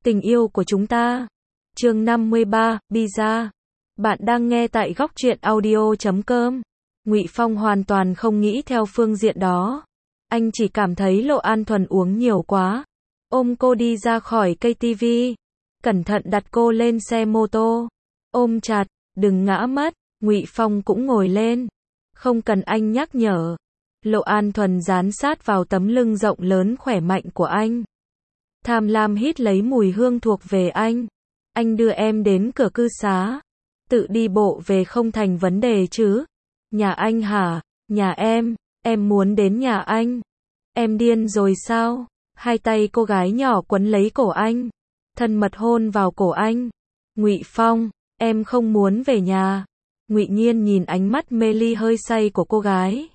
Tình yêu của chúng ta. Chương 53, Pizza. Bạn đang nghe tại góc truyện audio.com. Ngụy Phong hoàn toàn không nghĩ theo phương diện đó. Anh chỉ cảm thấy Lộ An Thuần uống nhiều quá. Ôm cô đi ra khỏi cây tivi. Cẩn thận đặt cô lên xe mô tô. Ôm chặt, đừng ngã mất. Ngụy Phong cũng ngồi lên. Không cần anh nhắc nhở. Lộ An Thuần dán sát vào tấm lưng rộng lớn khỏe mạnh của anh. Tham lam hít lấy mùi hương thuộc về anh. Anh đưa em đến cửa cư xá. Tự đi bộ về không thành vấn đề chứ. Nhà anh hả? Nhà em muốn đến nhà anh. Em điên rồi sao? Hai tay cô gái nhỏ quấn lấy cổ anh. Thân mật hôn vào cổ anh. Ngụy Phong, em không muốn về nhà. Ngụy Nhiên nhìn ánh mắt mê ly hơi say của cô gái.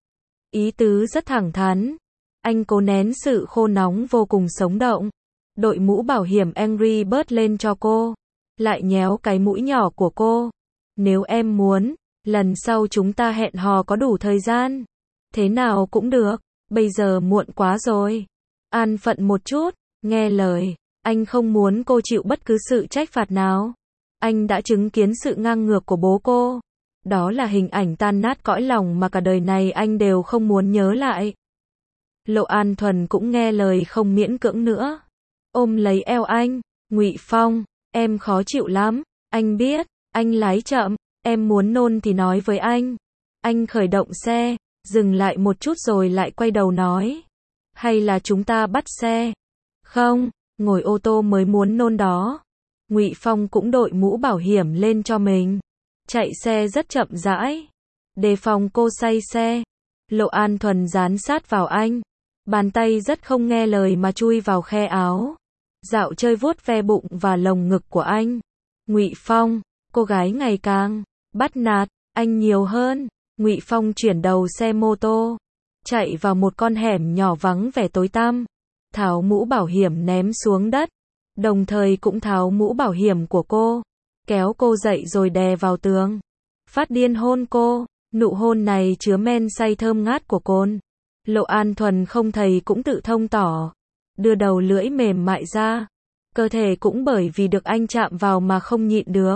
Ý tứ rất thẳng thắn. Anh cố nén sự khô nóng vô cùng sống động. Đội mũ bảo hiểm Angry Bird lên cho cô. Lại nhéo cái mũi nhỏ của cô. Nếu em muốn, lần sau chúng ta hẹn hò có đủ thời gian. Thế nào cũng được, bây giờ muộn quá rồi. An phận một chút, nghe lời. Anh không muốn cô chịu bất cứ sự trách phạt nào. Anh đã chứng kiến sự ngang ngược của bố cô. Đó là hình ảnh tan nát cõi lòng mà cả đời này anh đều không muốn nhớ lại. Lộ An Thuần cũng nghe lời không miễn cưỡng nữa. Ôm lấy eo anh. Ngụy Phong, em khó chịu lắm. Anh biết, anh lái chậm. Em muốn nôn thì nói với anh. Anh khởi động xe, dừng lại một chút rồi lại quay đầu nói. Hay là chúng ta bắt xe? Không, ngồi ô tô mới muốn nôn đó. Ngụy Phong cũng đội mũ bảo hiểm lên cho mình. Chạy xe rất chậm rãi. Đề phòng cô say xe. Lộ An Thuần dán sát vào anh. Bàn tay rất không nghe lời mà chui vào khe áo. Dạo chơi vuốt ve bụng và lồng ngực của anh. Ngụy Phong, cô gái ngày càng bắt nạt anh nhiều hơn. Ngụy Phong chuyển đầu xe mô tô, chạy vào một con hẻm nhỏ vắng vẻ tối tăm. Tháo mũ bảo hiểm ném xuống đất, đồng thời cũng tháo mũ bảo hiểm của cô, kéo cô dậy rồi đè vào tường. Phát điên hôn cô, nụ hôn này chứa men say thơm ngát của cồn. Lộ An Thuần không thầy cũng tự thông tỏ, đưa đầu lưỡi mềm mại ra, cơ thể cũng bởi vì được anh chạm vào mà không nhịn được.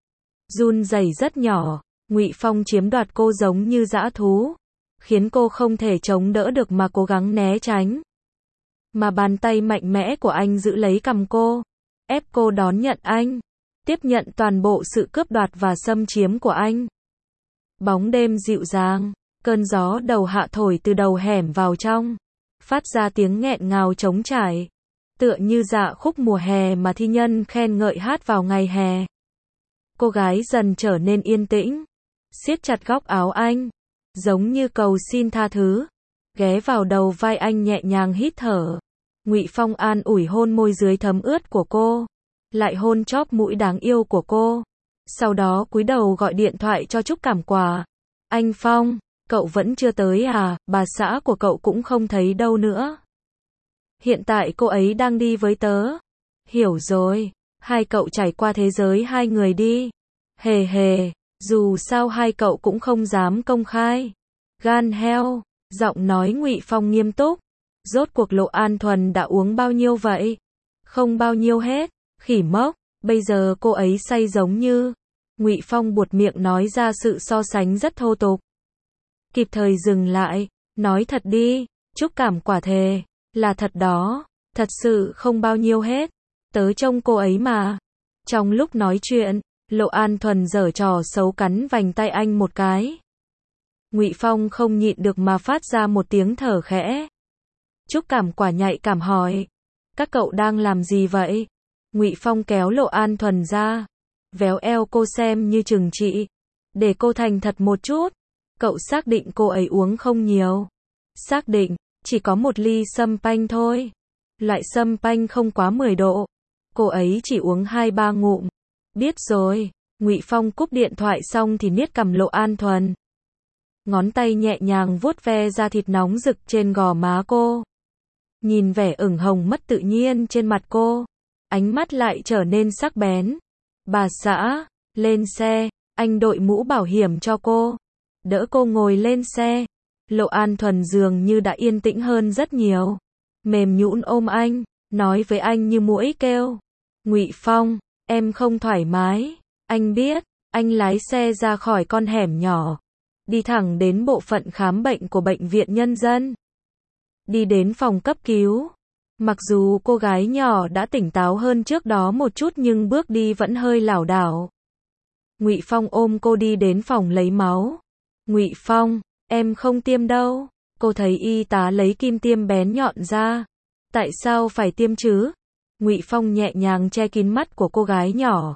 Run rẩy rất nhỏ, Ngụy Phong chiếm đoạt cô giống như dã thú, khiến cô không thể chống đỡ được mà cố gắng né tránh. Mà bàn tay mạnh mẽ của anh giữ lấy cằm cô, ép cô đón nhận anh, tiếp nhận toàn bộ sự cướp đoạt và xâm chiếm của anh. Bóng đêm dịu dàng, cơn gió đầu hạ thổi từ đầu hẻm vào trong, phát ra tiếng nghẹn ngào trống trải, tựa như dạ khúc mùa hè mà thi nhân khen ngợi hát vào ngày hè. Cô gái dần trở nên yên tĩnh, siết chặt góc áo anh, giống như cầu xin tha thứ, ghé vào đầu vai anh nhẹ nhàng hít thở. Ngụy Phong an ủi hôn môi dưới thấm ướt của cô, lại hôn chóp mũi đáng yêu của cô. Sau đó cúi đầu gọi điện thoại cho Trúc Cảm Quả. Anh Phong, cậu vẫn chưa tới à? Bà xã của cậu cũng không thấy đâu nữa. Hiện tại cô ấy đang đi với tớ. Hiểu rồi, hai cậu trải qua thế giới hai người đi. Hề hề, dù sao hai cậu cũng không dám công khai. Gan heo, giọng nói Ngụy Phong nghiêm túc. Rốt cuộc Lộ An Thuần đã uống bao nhiêu vậy? Không bao nhiêu hết, khỉ mốc, bây giờ cô ấy say giống như. Ngụy Phong buột miệng nói ra sự so sánh rất thô tục. Kịp thời dừng lại, nói thật đi, Trúc Cảm Quả thề, là thật đó, thật sự không bao nhiêu hết, tớ trông cô ấy mà. Trong lúc nói chuyện, Lộ An Thuần giở trò xấu cắn vành tay anh một cái. Ngụy Phong không nhịn được mà phát ra một tiếng thở khẽ. Trúc Cảm Quả nhạy cảm hỏi, các cậu đang làm gì vậy? Ngụy Phong kéo Lộ An Thuần ra, véo eo cô xem như trừng trị, để cô thành thật một chút. Cậu xác định cô ấy uống không nhiều? Xác định, chỉ có một ly sâm panh thôi. Loại sâm panh không quá 10 độ. Cô ấy chỉ uống 2-3 ngụm. Biết rồi. Ngụy Phong cúp điện thoại xong thì niết cằm Lộ An Thuần. Ngón tay nhẹ nhàng vuốt ve da thịt nóng rực trên gò má cô. Nhìn vẻ ửng hồng mất tự nhiên trên mặt cô, ánh mắt lại trở nên sắc bén. Bà xã, lên xe, anh đội mũ bảo hiểm cho cô, đỡ cô ngồi lên xe. Lộ An Thuần dường như đã yên tĩnh hơn rất nhiều, mềm nhũn ôm anh, nói với anh như muỗi kêu. Ngụy Phong, em không thoải mái, anh biết. Anh lái xe ra khỏi con hẻm nhỏ, đi thẳng đến bộ phận khám bệnh của bệnh viện nhân dân. Đi đến phòng cấp cứu. Mặc dù cô gái nhỏ đã tỉnh táo hơn trước đó một chút nhưng bước đi vẫn hơi lảo đảo. Ngụy Phong ôm cô đi đến phòng lấy máu. Ngụy Phong, em không tiêm đâu. Cô thấy y tá lấy kim tiêm bén nhọn ra. Tại sao phải tiêm chứ? Ngụy Phong nhẹ nhàng che kín mắt của cô gái nhỏ.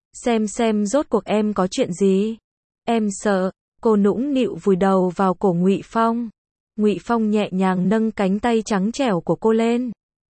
Xem rốt cuộc em có chuyện gì? Em sợ. Cô nũng nịu vùi đầu vào cổ Ngụy Phong. Ngụy Phong nhẹ nhàng nâng cánh tay trắng trẻo của cô lên.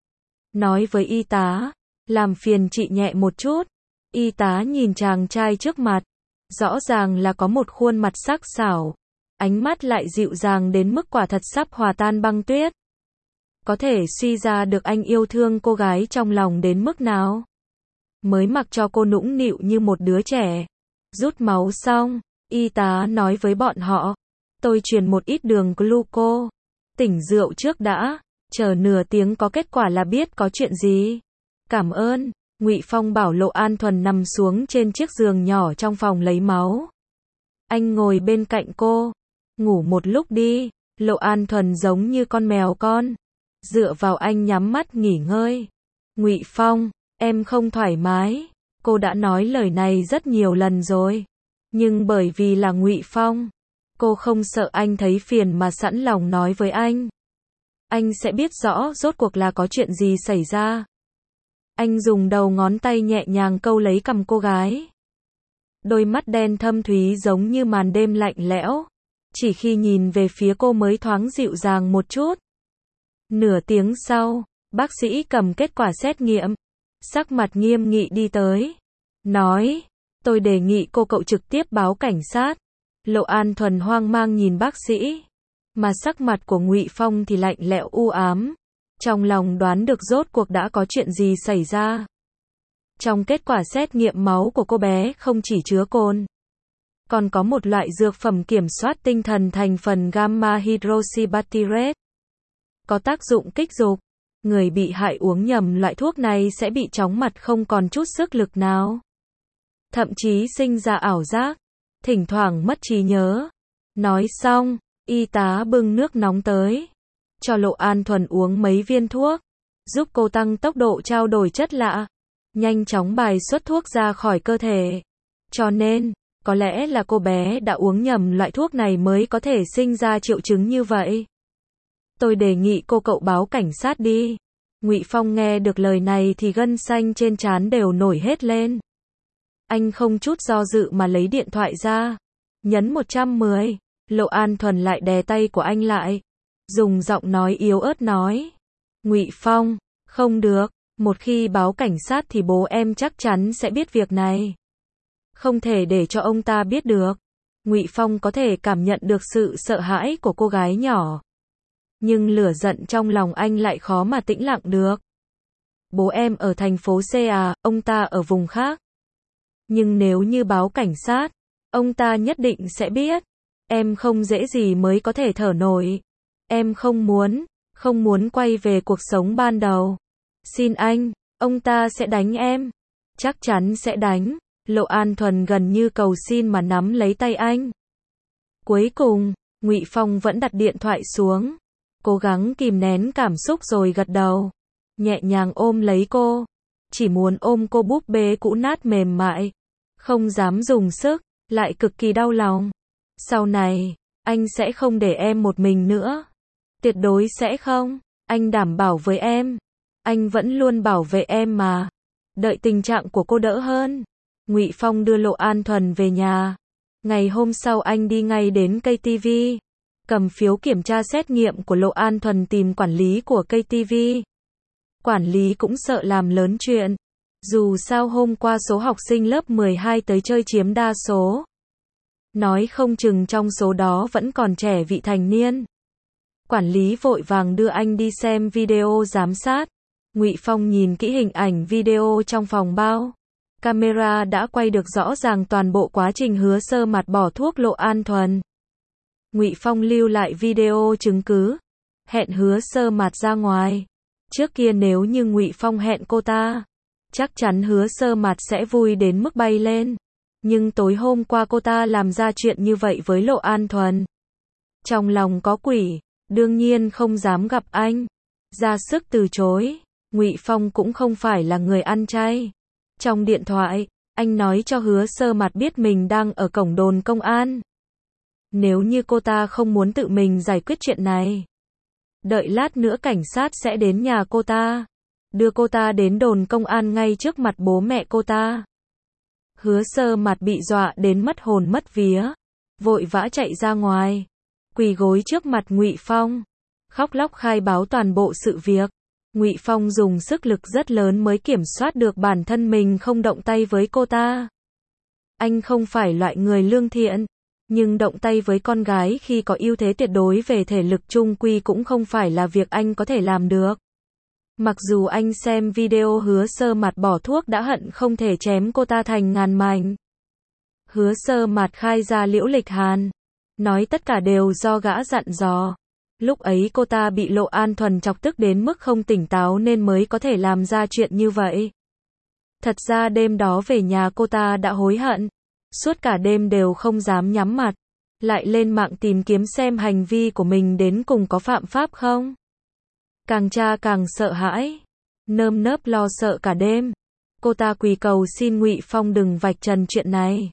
Nói với y tá, làm phiền chị nhẹ một chút. Y tá nhìn chàng trai trước mặt. Rõ ràng là có một khuôn mặt sắc sảo. Ánh mắt lại dịu dàng đến mức quả thật sắp hòa tan băng tuyết. Có thể suy ra được anh yêu thương cô gái trong lòng đến mức nào. Mới mặc cho cô nũng nịu như một đứa trẻ. Rút máu xong, y tá nói với bọn họ, tôi truyền một ít đường gluco. Tỉnh rượu trước đã, chờ nửa tiếng có kết quả là biết có chuyện gì. Cảm ơn. Ngụy Phong bảo Lộ An Thuần nằm xuống trên chiếc giường nhỏ trong phòng lấy máu. Anh ngồi bên cạnh cô. Ngủ một lúc đi. Lộ An Thuần giống như con mèo con. Dựa vào anh nhắm mắt nghỉ ngơi. Ngụy Phong, em không thoải mái. Cô đã nói lời này rất nhiều lần rồi. Nhưng bởi vì là Ngụy Phong, cô không sợ anh thấy phiền mà sẵn lòng nói với anh. Anh sẽ biết rõ rốt cuộc là có chuyện gì xảy ra. Anh dùng đầu ngón tay nhẹ nhàng câu lấy cằm cô gái. Đôi mắt đen thâm thúy giống như màn đêm lạnh lẽo. Chỉ khi nhìn về phía cô mới thoáng dịu dàng một chút. Nửa tiếng sau, bác sĩ cầm kết quả xét nghiệm. Sắc mặt nghiêm nghị đi tới. Nói, tôi đề nghị cậu trực tiếp báo cảnh sát. Lộ An Thuần hoang mang nhìn bác sĩ. Mà sắc mặt của Ngụy Phong thì lạnh lẽo u ám. Trong lòng đoán được rốt cuộc đã có chuyện gì xảy ra. Trong kết quả xét nghiệm máu của cô bé không chỉ chứa cồn, còn có một loại dược phẩm kiểm soát tinh thần thành phần gamma hydroxybutyrate. Có tác dụng kích dục. Người bị hại uống nhầm loại thuốc này sẽ bị chóng mặt không còn chút sức lực nào. Thậm chí sinh ra ảo giác. Thỉnh thoảng mất trí nhớ. Nói xong, y tá bưng nước nóng tới. Cho Lộ An Thuần uống mấy viên thuốc. Giúp cô tăng tốc độ trao đổi chất lạ. Nhanh chóng bài xuất thuốc ra khỏi cơ thể. Cho nên, có lẽ là cô bé đã uống nhầm loại thuốc này mới có thể sinh ra triệu chứng như vậy. Tôi đề nghị cậu báo cảnh sát đi. Ngụy Phong nghe được lời này thì gân xanh trên trán đều nổi hết lên. Anh không chút do dự mà lấy điện thoại ra. Nhấn 110. Lộ An Thuần lại đè tay của anh lại. Dùng giọng nói yếu ớt nói. Ngụy Phong, không được. Một khi báo cảnh sát thì bố em chắc chắn sẽ biết việc này. Không thể để cho ông ta biết được. Ngụy Phong có thể cảm nhận được sự sợ hãi của cô gái nhỏ. Nhưng lửa giận trong lòng anh lại khó mà tĩnh lặng được. Bố em ở thành phố C à, ông ta ở vùng khác. Nhưng nếu như báo cảnh sát, ông ta nhất định sẽ biết. Em không dễ gì mới có thể thở nổi. Em không muốn quay về cuộc sống ban đầu. Xin anh, ông ta sẽ đánh em. Chắc chắn sẽ đánh. Lộ An Thuần gần như cầu xin mà nắm lấy tay anh. Cuối cùng, Ngụy Phong vẫn đặt điện thoại xuống. Cố gắng kìm nén cảm xúc rồi gật đầu. Nhẹ nhàng ôm lấy cô. Chỉ muốn ôm cô búp bê cũ nát mềm mại. Không dám dùng sức, lại cực kỳ đau lòng. Sau này, anh sẽ không để em một mình nữa. Tuyệt đối sẽ không. Anh đảm bảo với em. Anh vẫn luôn bảo vệ em mà. Đợi tình trạng của cô đỡ hơn. Ngụy Phong đưa Lộ An Thuần về nhà. Ngày hôm sau anh đi ngay đến KTV. Cầm phiếu kiểm tra xét nghiệm của Lộ An Thuần tìm quản lý của KTV. Quản lý cũng sợ làm lớn chuyện. Dù sao hôm qua số học sinh lớp 12 tới chơi chiếm đa số. Nói không chừng trong số đó vẫn còn trẻ vị thành niên. Quản lý vội vàng đưa anh đi xem video giám sát. Ngụy Phong nhìn kỹ hình ảnh video trong phòng bao. Camera đã quay được rõ ràng toàn bộ quá trình Hứa Sơ Mạt bỏ thuốc Lộ An Thuần. Ngụy Phong lưu lại video chứng cứ. Hẹn Hứa Sơ Mạt ra ngoài. Trước kia nếu như Ngụy Phong hẹn cô ta, chắc chắn Hứa Sơ Mạt sẽ vui đến mức bay lên. Nhưng tối hôm qua cô ta làm ra chuyện như vậy với Lộ An Thuần. Trong lòng có quỷ, đương nhiên không dám gặp anh. Ra sức từ chối, Ngụy Phong cũng không phải là người ăn chay. Trong điện thoại, anh nói cho Hứa Sơ Mạt biết mình đang ở cổng đồn công an. Nếu như cô ta không muốn tự mình giải quyết chuyện này, đợi lát nữa cảnh sát sẽ đến nhà cô ta, đưa cô ta đến đồn công an ngay trước mặt bố mẹ cô ta. Hứa Sơ Mạt bị dọa đến mất hồn mất vía, vội vã chạy ra ngoài, quỳ gối trước mặt Ngụy Phong, khóc lóc khai báo toàn bộ sự việc. Ngụy Phong dùng sức lực rất lớn mới kiểm soát được bản thân mình không động tay với cô ta. Anh không phải loại người lương thiện, nhưng động tay với con gái khi có ưu thế tuyệt đối về thể lực chung quy cũng không phải là việc anh có thể làm được. Mặc dù anh xem video Hứa Sơ Mạt bỏ thuốc đã hận không thể chém cô ta thành ngàn mảnh. Hứa Sơ Mạt khai ra Liễu Lịch Hàn, nói tất cả đều do gã dặn dò. Lúc ấy cô ta bị Lộ An Thuần chọc tức đến mức không tỉnh táo nên mới có thể làm ra chuyện như vậy. Thật ra đêm đó về nhà cô ta đã hối hận, suốt cả đêm đều không dám nhắm mặt, lại lên mạng tìm kiếm xem hành vi của mình đến cùng có phạm pháp không. Càng tra càng sợ hãi, nơm nớp lo sợ cả đêm. Cô ta quỳ cầu xin Ngụy Phong đừng vạch trần chuyện này.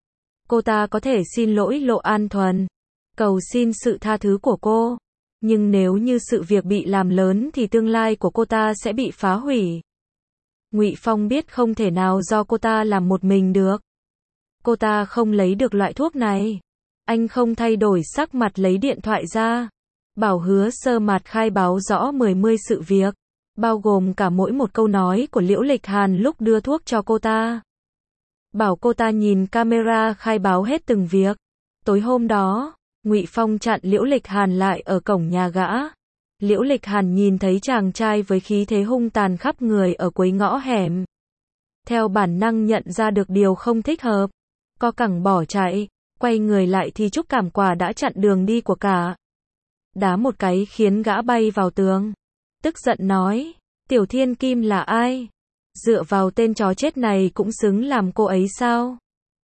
Cô ta có thể xin lỗi Lộ An Thuần, cầu xin sự tha thứ của cô. Nhưng nếu như sự việc bị làm lớn thì tương lai của cô ta sẽ bị phá hủy. Ngụy Phong biết không thể nào do cô ta làm một mình được. Cô ta không lấy được loại thuốc này. Anh không thay đổi sắc mặt lấy điện thoại ra, bảo Hứa Sơ Mạt khai báo rõ 10 sự việc, bao gồm cả mỗi một câu nói của Liễu Lịch Hàn lúc đưa thuốc cho cô ta. Bảo cô ta nhìn camera khai báo hết từng việc. Tối hôm đó, Ngụy Phong chặn Liễu Lịch Hàn lại ở cổng nhà gã. Liễu Lịch Hàn nhìn thấy chàng trai với khí thế hung tàn khắp người ở cuối ngõ hẻm. Theo bản năng nhận ra được điều không thích hợp, co cẳng bỏ chạy, quay người lại thì Trúc Cảm Quả đã chặn đường đi của cả. Đá một cái khiến gã bay vào tường. Tức giận nói, Tiểu Thiên Kim là ai? Dựa vào tên chó chết này cũng xứng làm cô ấy sao?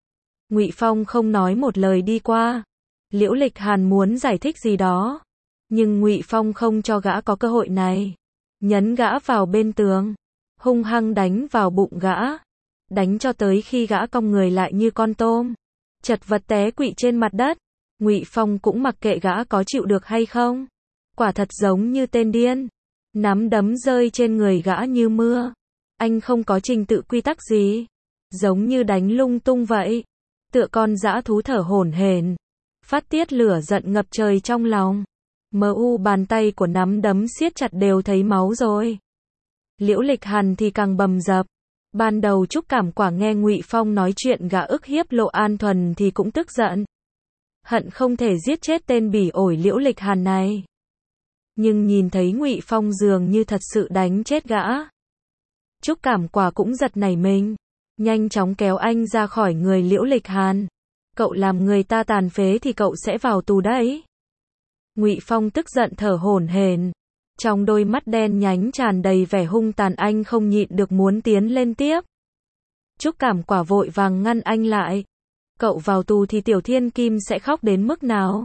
Ngụy Phong không nói một lời đi qua. Liễu Lịch Hàn muốn giải thích gì đó, nhưng Ngụy Phong không cho gã có cơ hội này. Nhấn gã vào bên tường, hung hăng đánh vào bụng gã, đánh cho tới khi gã cong người lại như con tôm, chật vật té quỵ trên mặt đất. Ngụy Phong cũng mặc kệ gã có chịu được hay không. Quả thật giống như tên điên, nắm đấm rơi trên người gã như mưa. Anh không có trình tự quy tắc gì, giống như đánh lung tung vậy, tựa con dã thú thở hổn hển, phát tiết lửa giận ngập trời trong lòng. Bàn tay của nắm đấm siết chặt đều thấy máu rồi. Liễu Lịch Hàn thì càng bầm dập. Ban đầu Trúc Cảm Quả nghe Ngụy Phong nói chuyện gã ức hiếp Lộ An Thuần thì cũng tức giận, hận không thể giết chết tên bỉ ổi Liễu Lịch Hàn này. Nhưng nhìn thấy Ngụy Phong dường như thật sự đánh chết gã, Trúc Cảm Quả cũng giật nảy mình, nhanh chóng kéo anh ra khỏi người Liễu Lịch Hàn. Cậu làm người ta tàn phế thì cậu sẽ vào tù đấy. Ngụy Phong tức giận thở hổn hển, trong đôi mắt đen nhánh tràn đầy vẻ hung tàn. Anh không nhịn được muốn tiến lên tiếp. Trúc Cảm Quả vội vàng ngăn anh lại. Cậu vào tù thì Tiểu Thiên Kim sẽ khóc đến mức nào?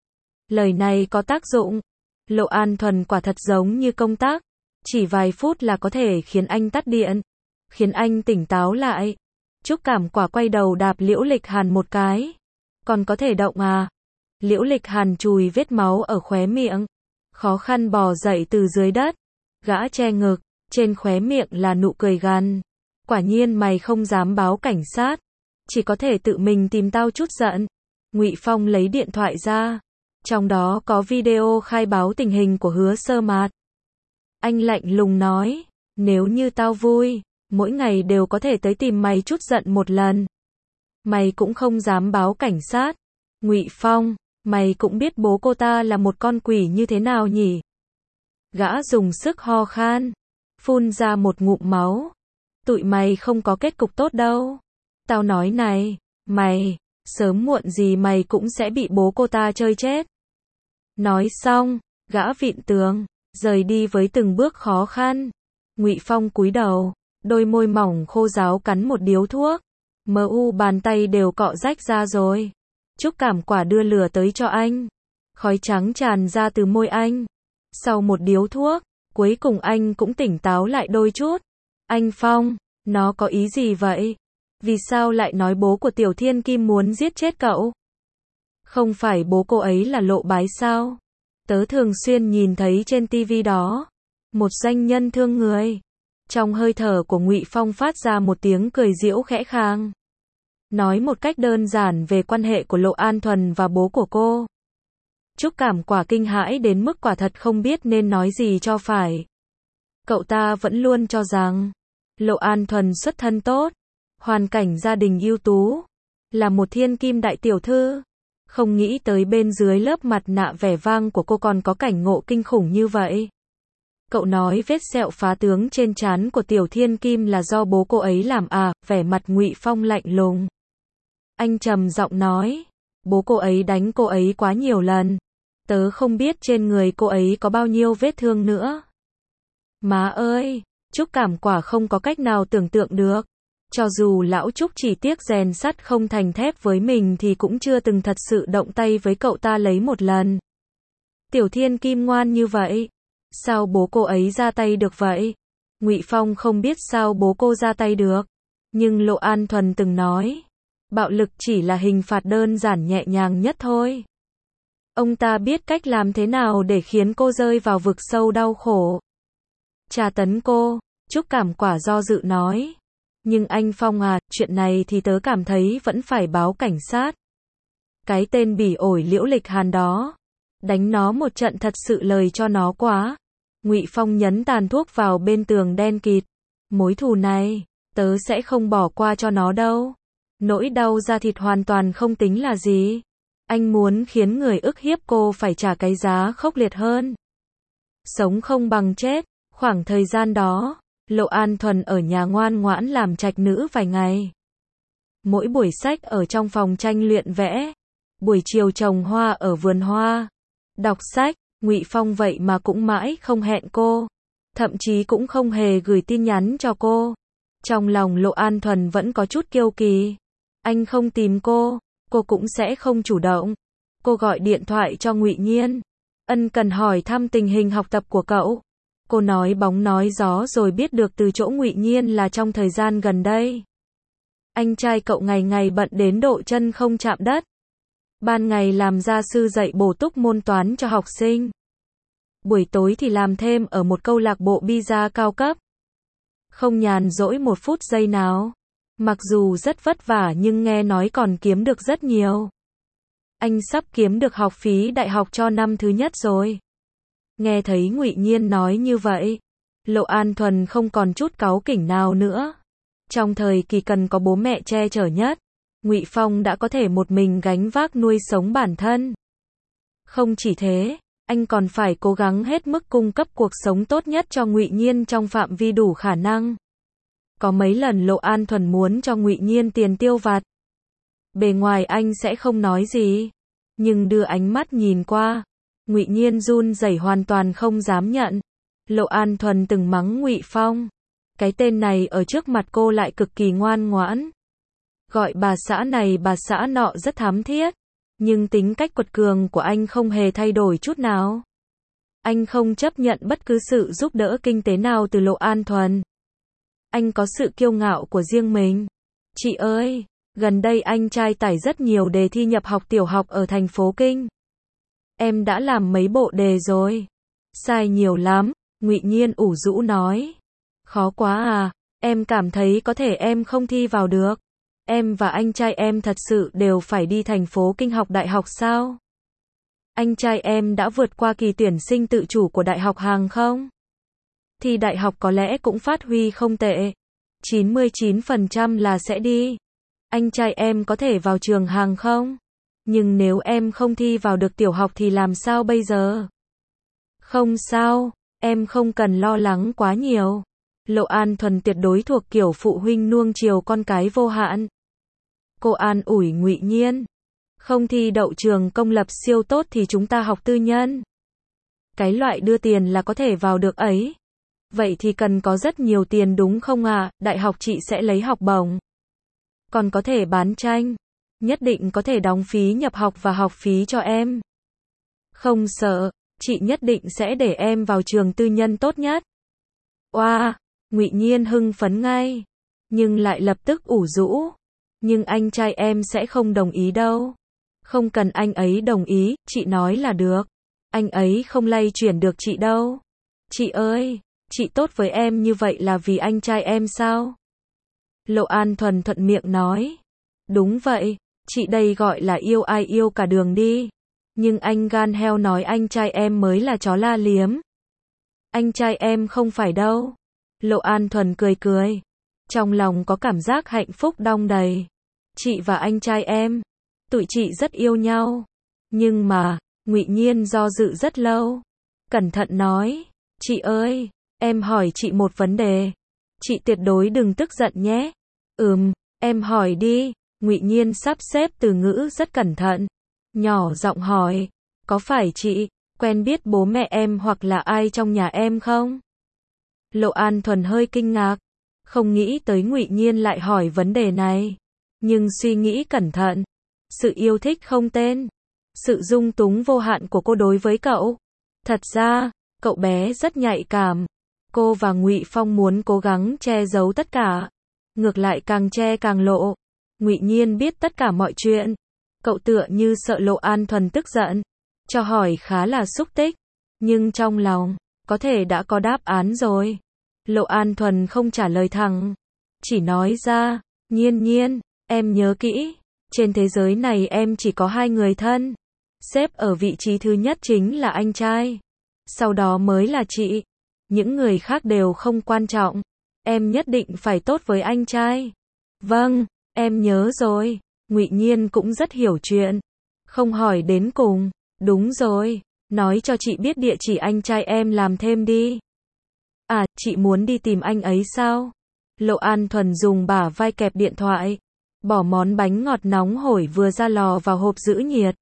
Lời này có tác dụng. Lộ An Thuần quả thật giống như công tắc, chỉ vài phút là có thể khiến anh tắt điện, khiến anh tỉnh táo lại. Trúc Cảm Quả quay đầu đạp Liễu Lịch Hàn một cái. Còn có thể động à? Liễu Lịch Hàn chùi vết máu ở khóe miệng, khó khăn bò dậy từ dưới đất. Gã che ngực, trên khóe miệng là nụ cười gằn. Quả nhiên mày không dám báo cảnh sát, chỉ có thể tự mình tìm tao chút giận. Ngụy Phong lấy điện thoại ra, trong đó có video khai báo tình hình của Hứa Sơ Mạt. Anh lạnh lùng nói, nếu như tao vui, mỗi ngày đều có thể tới tìm mày chút giận một lần. Mày cũng không dám báo cảnh sát. Ngụy Phong, mày cũng biết bố cô ta là một con quỷ như thế nào nhỉ? Gã dùng sức ho khan, phun ra một ngụm máu. Tụi mày không có kết cục tốt đâu. Tao nói này, mày, sớm muộn gì mày cũng sẽ bị bố cô ta chơi chết. Nói xong, gã vịn tường, rời đi với từng bước khó khăn. Ngụy Phong cúi đầu, đôi môi mỏng khô ráo cắn một điếu thuốc. Bàn tay đều cọ rách ra rồi. Trúc Cảm Quả đưa lửa tới cho anh. Khói trắng tràn ra từ môi anh. Sau một điếu thuốc, cuối cùng anh cũng tỉnh táo lại đôi chút. Anh Phong, nó có ý gì vậy? Vì sao lại nói bố của Tiểu Thiên Kim muốn giết chết cậu? Không phải bố cô ấy là Lộ Bái sao? Tớ thường xuyên nhìn thấy trên tivi đó. Một doanh nhân thương người. Trong hơi thở của Ngụy Phong phát ra một tiếng cười giễu khẽ khàng. Nói một cách đơn giản về quan hệ của Lộ An Thuần và bố của cô. Trúc Cảm Quả kinh hãi đến mức quả thật không biết nên nói gì cho phải. Cậu ta vẫn luôn cho rằng Lộ An Thuần xuất thân tốt, hoàn cảnh gia đình ưu tú, là một thiên kim đại tiểu thư. Không nghĩ tới bên dưới lớp mặt nạ vẻ vang của cô còn có cảnh ngộ kinh khủng như vậy. Cậu nói vết sẹo phá tướng trên trán của Tiểu Thiên Kim là do bố cô ấy làm à? Vẻ mặt Ngụy Phong lạnh lùng. Anh trầm giọng nói, bố cô ấy đánh cô ấy quá nhiều lần. Tớ không biết trên người cô ấy có bao nhiêu vết thương nữa. Má ơi, Trúc Cảm Quả không có cách nào tưởng tượng được. Cho dù lão Trúc chỉ tiếc rèn sắt không thành thép với mình thì cũng chưa từng thật sự động tay với cậu ta lấy một lần. Tiểu Thiên Kim ngoan như vậy. Sao bố cô ấy ra tay được vậy? Ngụy Phong không biết sao bố cô ra tay được. Nhưng Lộ An Thuần từng nói, bạo lực chỉ là hình phạt đơn giản nhẹ nhàng nhất thôi. Ông ta biết cách làm thế nào để khiến cô rơi vào vực sâu đau khổ. Tra tấn cô, Trúc Cảm Quả do dự nói. Nhưng anh Phong à, chuyện này thì tớ cảm thấy vẫn phải báo cảnh sát. Cái tên bỉ ổi Liễu Lịch Hàn đó, đánh nó một trận thật sự lời cho nó quá. Ngụy Phong nhấn tàn thuốc vào bên tường đen kịt. Mối thù này, tớ sẽ không bỏ qua cho nó đâu. Nỗi đau da thịt hoàn toàn không tính là gì. Anh muốn khiến người ức hiếp cô phải trả cái giá khốc liệt hơn. Sống không bằng chết. Khoảng thời gian đó, Lộ An Thuần ở nhà ngoan ngoãn làm trạch nữ vài ngày. Mỗi buổi sách ở trong phòng tranh luyện vẽ. Buổi chiều trồng hoa ở vườn hoa. Đọc sách, Ngụy Phong vậy mà cũng mãi không hẹn cô. Thậm chí cũng không hề gửi tin nhắn cho cô. Trong lòng Lộ An Thuần vẫn có chút kiêu kỳ. Anh không tìm cô cũng sẽ không chủ động. Cô gọi điện thoại cho Ngụy Nhiên. Ân cần hỏi thăm tình hình học tập của cậu. Cô nói bóng nói gió rồi biết được từ chỗ Ngụy Nhiên là trong thời gian gần đây. Anh trai cậu ngày ngày bận đến độ chân không chạm đất. Ban ngày làm gia sư dạy bổ túc môn toán cho học sinh. Buổi tối thì làm thêm ở một câu lạc bộ pizza cao cấp. Không nhàn rỗi một phút giây nào. Mặc dù rất vất vả nhưng nghe nói còn kiếm được rất nhiều. Anh sắp kiếm được học phí đại học cho năm thứ nhất rồi. Nghe thấy Ngụy Nhiên nói như vậy, Lộ An Thuần không còn chút cáu kỉnh nào nữa. Trong thời kỳ cần có bố mẹ che chở nhất, Ngụy Phong đã có thể một mình gánh vác nuôi sống bản thân. Không chỉ thế, anh còn phải cố gắng hết mức cung cấp cuộc sống tốt nhất cho Ngụy Nhiên trong phạm vi đủ khả năng. Có mấy lần Lộ An Thuần muốn cho Ngụy Nhiên tiền tiêu vặt. Bề ngoài anh sẽ không nói gì, nhưng đưa ánh mắt nhìn qua, Ngụy Nhiên run rẩy hoàn toàn không dám nhận. Lộ An Thuần từng mắng Ngụy Phong, cái tên này ở trước mặt cô lại cực kỳ ngoan ngoãn. Gọi bà xã này bà xã nọ rất thắm thiết, nhưng tính cách quật cường của anh không hề thay đổi chút nào. Anh không chấp nhận bất cứ sự giúp đỡ kinh tế nào từ Lộ An Thuần. Anh có sự kiêu ngạo của riêng mình. Chị ơi, gần đây anh trai tải rất nhiều đề thi nhập học tiểu học ở thành phố Kinh. Em đã làm mấy bộ đề rồi. Sai nhiều lắm, Ngụy Nhiên ủ rũ nói. Khó quá à, em cảm thấy có thể em không thi vào được. Em và anh trai em thật sự đều phải đi thành phố Kinh học đại học sao? Anh trai em đã vượt qua kỳ tuyển sinh tự chủ của Đại học Hàng không? Thì đại học có lẽ cũng phát huy không tệ. 99% là sẽ đi. Anh trai em có thể vào trường Hàng không? Nhưng nếu em không thi vào được tiểu học thì làm sao bây giờ? Không sao, em không cần lo lắng quá nhiều. Lộ An Thuần tuyệt đối thuộc kiểu phụ huynh nuông chiều con cái vô hạn. Cô an ủi Ngụy Nhiên. Không thi đậu trường công lập siêu tốt thì chúng ta học tư nhân. Cái loại đưa tiền là có thể vào được ấy. Vậy thì cần có rất nhiều tiền đúng không ạ? Đại học chị sẽ lấy học bổng. Còn có thể bán tranh. Nhất định có thể đóng phí nhập học và học phí cho em. Không sợ, chị nhất định sẽ để em vào trường tư nhân tốt nhất. Oa, Ngụy Nhiên hưng phấn ngay, nhưng lại lập tức ủ rũ. Nhưng anh trai em sẽ không đồng ý đâu. Không cần anh ấy đồng ý, chị nói là được. Anh ấy không lay chuyển được chị đâu. Chị ơi, chị tốt với em như vậy là vì anh trai em sao? Lộ An Thuần thuận miệng nói. Đúng vậy, chị đây gọi là yêu ai yêu cả đường đi. Nhưng anh gan heo nói anh trai em mới là chó la liếm. Anh trai em không phải đâu. Lộ An Thuần cười cười. Trong lòng có cảm giác hạnh phúc đong đầy. Chị và anh trai em, tụi chị rất yêu nhau. Nhưng mà, Ngụy Nhiên do dự rất lâu. Cẩn thận nói, chị ơi, em hỏi chị một vấn đề. Chị tuyệt đối đừng tức giận nhé. Em hỏi đi. Ngụy Nhiên sắp xếp từ ngữ rất cẩn thận. Nhỏ giọng hỏi, có phải chị quen biết bố mẹ em hoặc là ai trong nhà em không? Lộ An Thuần hơi kinh ngạc, không nghĩ tới Ngụy Nhiên lại hỏi vấn đề này. Nhưng suy nghĩ cẩn thận, sự yêu thích không tên, sự dung túng vô hạn của cô đối với cậu. Thật ra, cậu bé rất nhạy cảm. Cô và Ngụy Phong muốn cố gắng che giấu tất cả. Ngược lại càng che càng lộ. Ngụy Nhiên biết tất cả mọi chuyện. Cậu tựa như sợ Lộ An Thuần tức giận. Cho hỏi khá là xúc tích. Nhưng trong lòng, có thể đã có đáp án rồi. Lộ An Thuần không trả lời thẳng. Chỉ nói ra, Nhiên, em nhớ kỹ. Trên thế giới này em chỉ có 2 người thân. Xếp ở vị trí thứ nhất chính là anh trai. Sau đó mới là chị. Những người khác đều không quan trọng. Em nhất định phải tốt với anh trai. Vâng, em nhớ rồi. Ngụy Nhiên cũng rất hiểu chuyện. Không hỏi đến cùng. Đúng rồi. Nói cho chị biết địa chỉ anh trai em làm thêm đi. À, chị muốn đi tìm anh ấy sao? Lộ An Thuần dùng bả vai kẹp điện thoại. Bỏ món bánh ngọt nóng hổi vừa ra lò vào hộp giữ nhiệt.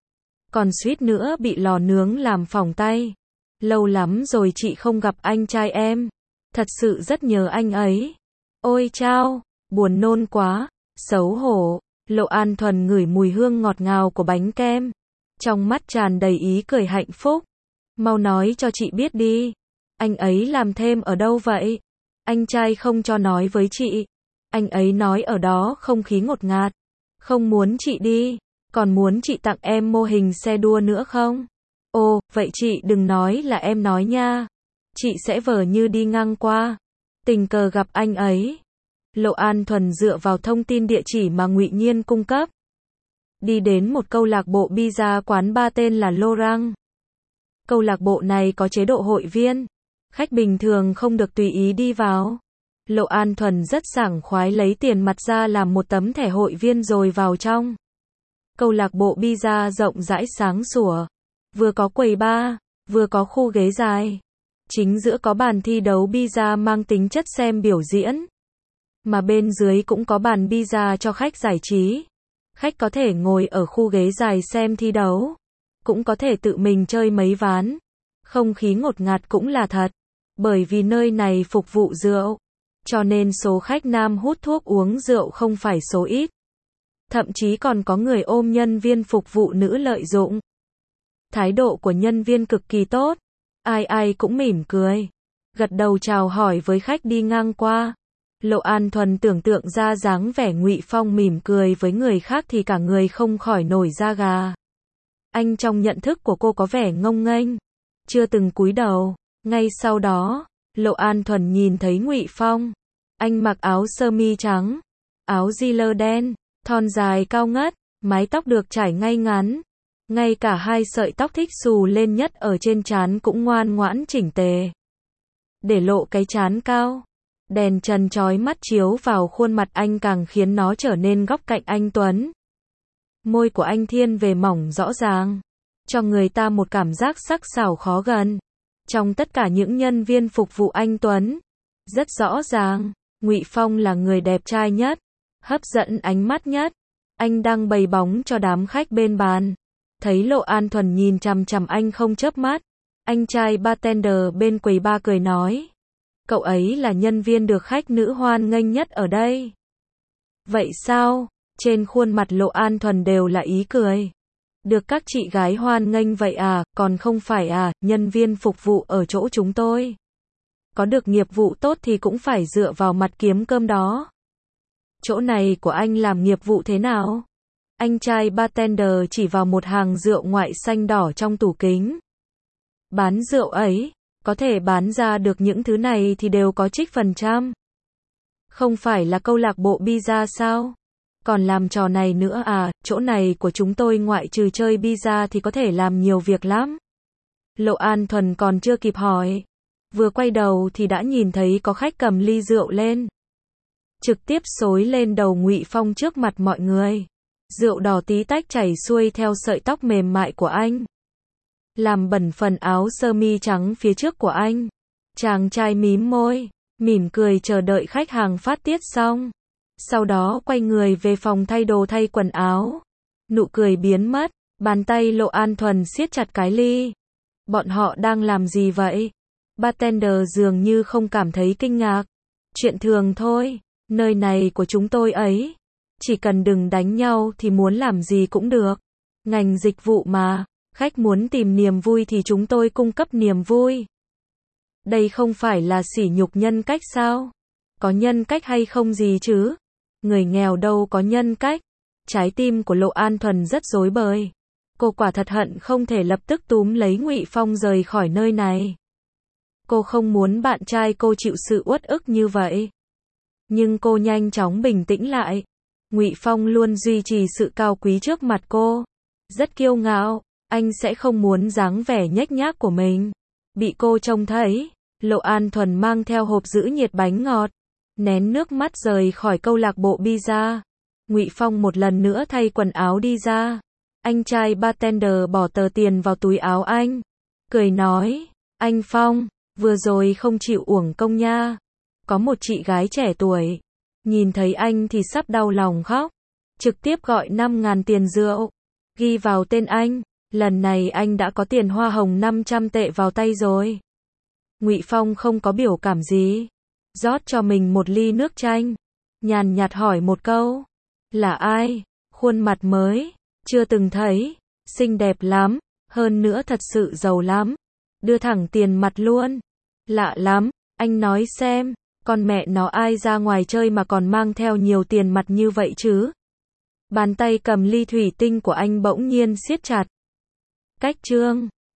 Còn suýt nữa bị lò nướng làm phỏng tay. Lâu lắm rồi chị không gặp anh trai em. Thật sự rất nhớ anh ấy. Ôi chao, buồn nôn quá, xấu hổ. Lộ An Thuần ngửi mùi hương ngọt ngào của bánh kem. Trong mắt tràn đầy ý cười hạnh phúc. Mau nói cho chị biết đi. Anh ấy làm thêm ở đâu vậy? Anh trai không cho nói với chị. Anh ấy nói ở đó không khí ngột ngạt. Không muốn chị đi. Còn muốn chị tặng em mô hình xe đua nữa không? Ồ, vậy chị đừng nói là em nói nha. Chị sẽ vờ như đi ngang qua. Tình cờ gặp anh ấy. Lộ An Thuần dựa vào thông tin địa chỉ mà Ngụy Nhiên cung cấp. Đi đến một câu lạc bộ pizza quán bar tên là Lorang. Câu lạc bộ này có chế độ hội viên. Khách bình thường không được tùy ý đi vào. Lộ An Thuần rất sảng khoái lấy tiền mặt ra làm một tấm thẻ hội viên rồi vào trong. Câu lạc bộ pizza rộng rãi sáng sủa. Vừa có quầy bar, vừa có khu ghế dài. Chính giữa có bàn thi đấu pizza mang tính chất xem biểu diễn. Mà bên dưới cũng có bàn pizza cho khách giải trí. Khách có thể ngồi ở khu ghế dài xem thi đấu. Cũng có thể tự mình chơi mấy ván. Không khí ngột ngạt cũng là thật. Bởi vì nơi này phục vụ rượu. Cho nên số khách nam hút thuốc uống rượu không phải số ít. Thậm chí còn có người ôm nhân viên phục vụ nữ lợi dụng. Thái độ của nhân viên cực kỳ tốt. Ai ai cũng mỉm cười. Gật đầu chào hỏi với khách đi ngang qua. Lộ An Thuần tưởng tượng ra dáng vẻ Ngụy Phong mỉm cười với người khác thì cả người không khỏi nổi da gà. Anh trong nhận thức của cô có vẻ ngông nghênh. Chưa từng cúi đầu. Ngay sau đó, Lộ An Thuần nhìn thấy Ngụy Phong. Anh mặc áo sơ mi trắng. Áo jean đen. Thon dài cao ngất. Mái tóc được trải ngay ngắn. Ngay cả 2 sợi tóc thích xù lên nhất ở trên trán cũng ngoan ngoãn chỉnh tề. Để lộ cái trán cao. Đèn trần chói mắt chiếu vào khuôn mặt anh càng khiến nó trở nên góc cạnh anh tuấn. Môi của anh thiên về mỏng rõ ràng. Cho người ta một cảm giác sắc sảo khó gần. Trong tất cả những nhân viên phục vụ anh tuấn. Rất rõ ràng, Ngụy Phong là người đẹp trai nhất. Hấp dẫn ánh mắt nhất. Anh đang bày bóng cho đám khách bên bàn. Thấy Lộ An Thuần nhìn chằm chằm anh không chớp mắt. Anh trai bartender bên quầy bar cười nói. Cậu ấy là nhân viên được khách nữ hoan nghênh nhất ở đây. Vậy sao? Trên khuôn mặt Lộ An Thuần đều là ý cười. Được các chị gái hoan nghênh vậy à, còn không phải à, nhân viên phục vụ ở chỗ chúng tôi. Có được nghiệp vụ tốt thì cũng phải dựa vào mặt kiếm cơm đó. Chỗ này của anh làm nghiệp vụ thế nào? Anh trai bartender chỉ vào một hàng rượu ngoại xanh đỏ trong tủ kính. Bán rượu ấy, có thể bán ra được những thứ này thì đều có trích phần trăm. Không phải là câu lạc bộ pizza sao? Còn làm trò này nữa à, chỗ này của chúng tôi ngoại trừ chơi pizza thì có thể làm nhiều việc lắm. Lộ An Thuần còn chưa kịp hỏi. Vừa quay đầu thì đã nhìn thấy có khách cầm ly rượu lên. Trực tiếp xối lên đầu Ngụy Phong trước mặt mọi người. Rượu đỏ tí tách chảy xuôi theo sợi tóc mềm mại của anh. Làm bẩn phần áo sơ mi trắng phía trước của anh. Chàng trai mím môi, mỉm cười chờ đợi khách hàng phát tiết xong. Sau đó quay người về phòng thay đồ thay quần áo. Nụ cười biến mất, bàn tay Lộ An Thuần siết chặt cái ly. Bọn họ đang làm gì vậy? Bartender dường như không cảm thấy kinh ngạc. Chuyện thường thôi, nơi này của chúng tôi ấy. Chỉ cần đừng đánh nhau thì muốn làm gì cũng được. Ngành dịch vụ mà, khách muốn tìm niềm vui thì chúng tôi cung cấp niềm vui. Đây không phải là sỉ nhục nhân cách sao? Có nhân cách hay không gì chứ? Người nghèo đâu có nhân cách. Trái tim của Lộ An Thuần rất rối bời. Cô quả thật hận không thể lập tức túm lấy Ngụy Phong rời khỏi nơi này. Cô không muốn bạn trai cô chịu sự uất ức như vậy. Nhưng cô nhanh chóng bình tĩnh lại. Ngụy Phong luôn duy trì sự cao quý trước mặt cô. Rất kiêu ngạo, anh sẽ không muốn dáng vẻ nhếch nhác của mình bị cô trông thấy. Lộ An Thuần mang theo hộp giữ nhiệt bánh ngọt, nén nước mắt rời khỏi câu lạc bộ pizza. Ngụy Phong một lần nữa thay quần áo đi ra. Anh trai bartender bỏ tờ tiền vào túi áo anh, cười nói, anh Phong, vừa rồi không chịu uổng công nha. Có một chị gái trẻ tuổi, nhìn thấy anh thì sắp đau lòng khóc, trực tiếp gọi 5.000 tiền rượu, ghi vào tên anh. Lần này anh đã có tiền hoa hồng 500 tệ vào tay rồi. Ngụy Phong không có biểu cảm gì, rót cho mình một ly nước chanh, nhàn nhạt hỏi một câu, là ai? Khuôn mặt mới, chưa từng thấy, xinh đẹp lắm, hơn nữa thật sự giàu lắm, đưa thẳng tiền mặt luôn. Lạ lắm, anh nói xem, con mẹ nó ai ra ngoài chơi mà còn mang theo nhiều tiền mặt như vậy chứ? Bàn tay cầm ly thủy tinh của anh bỗng nhiên siết chặt. Cách chương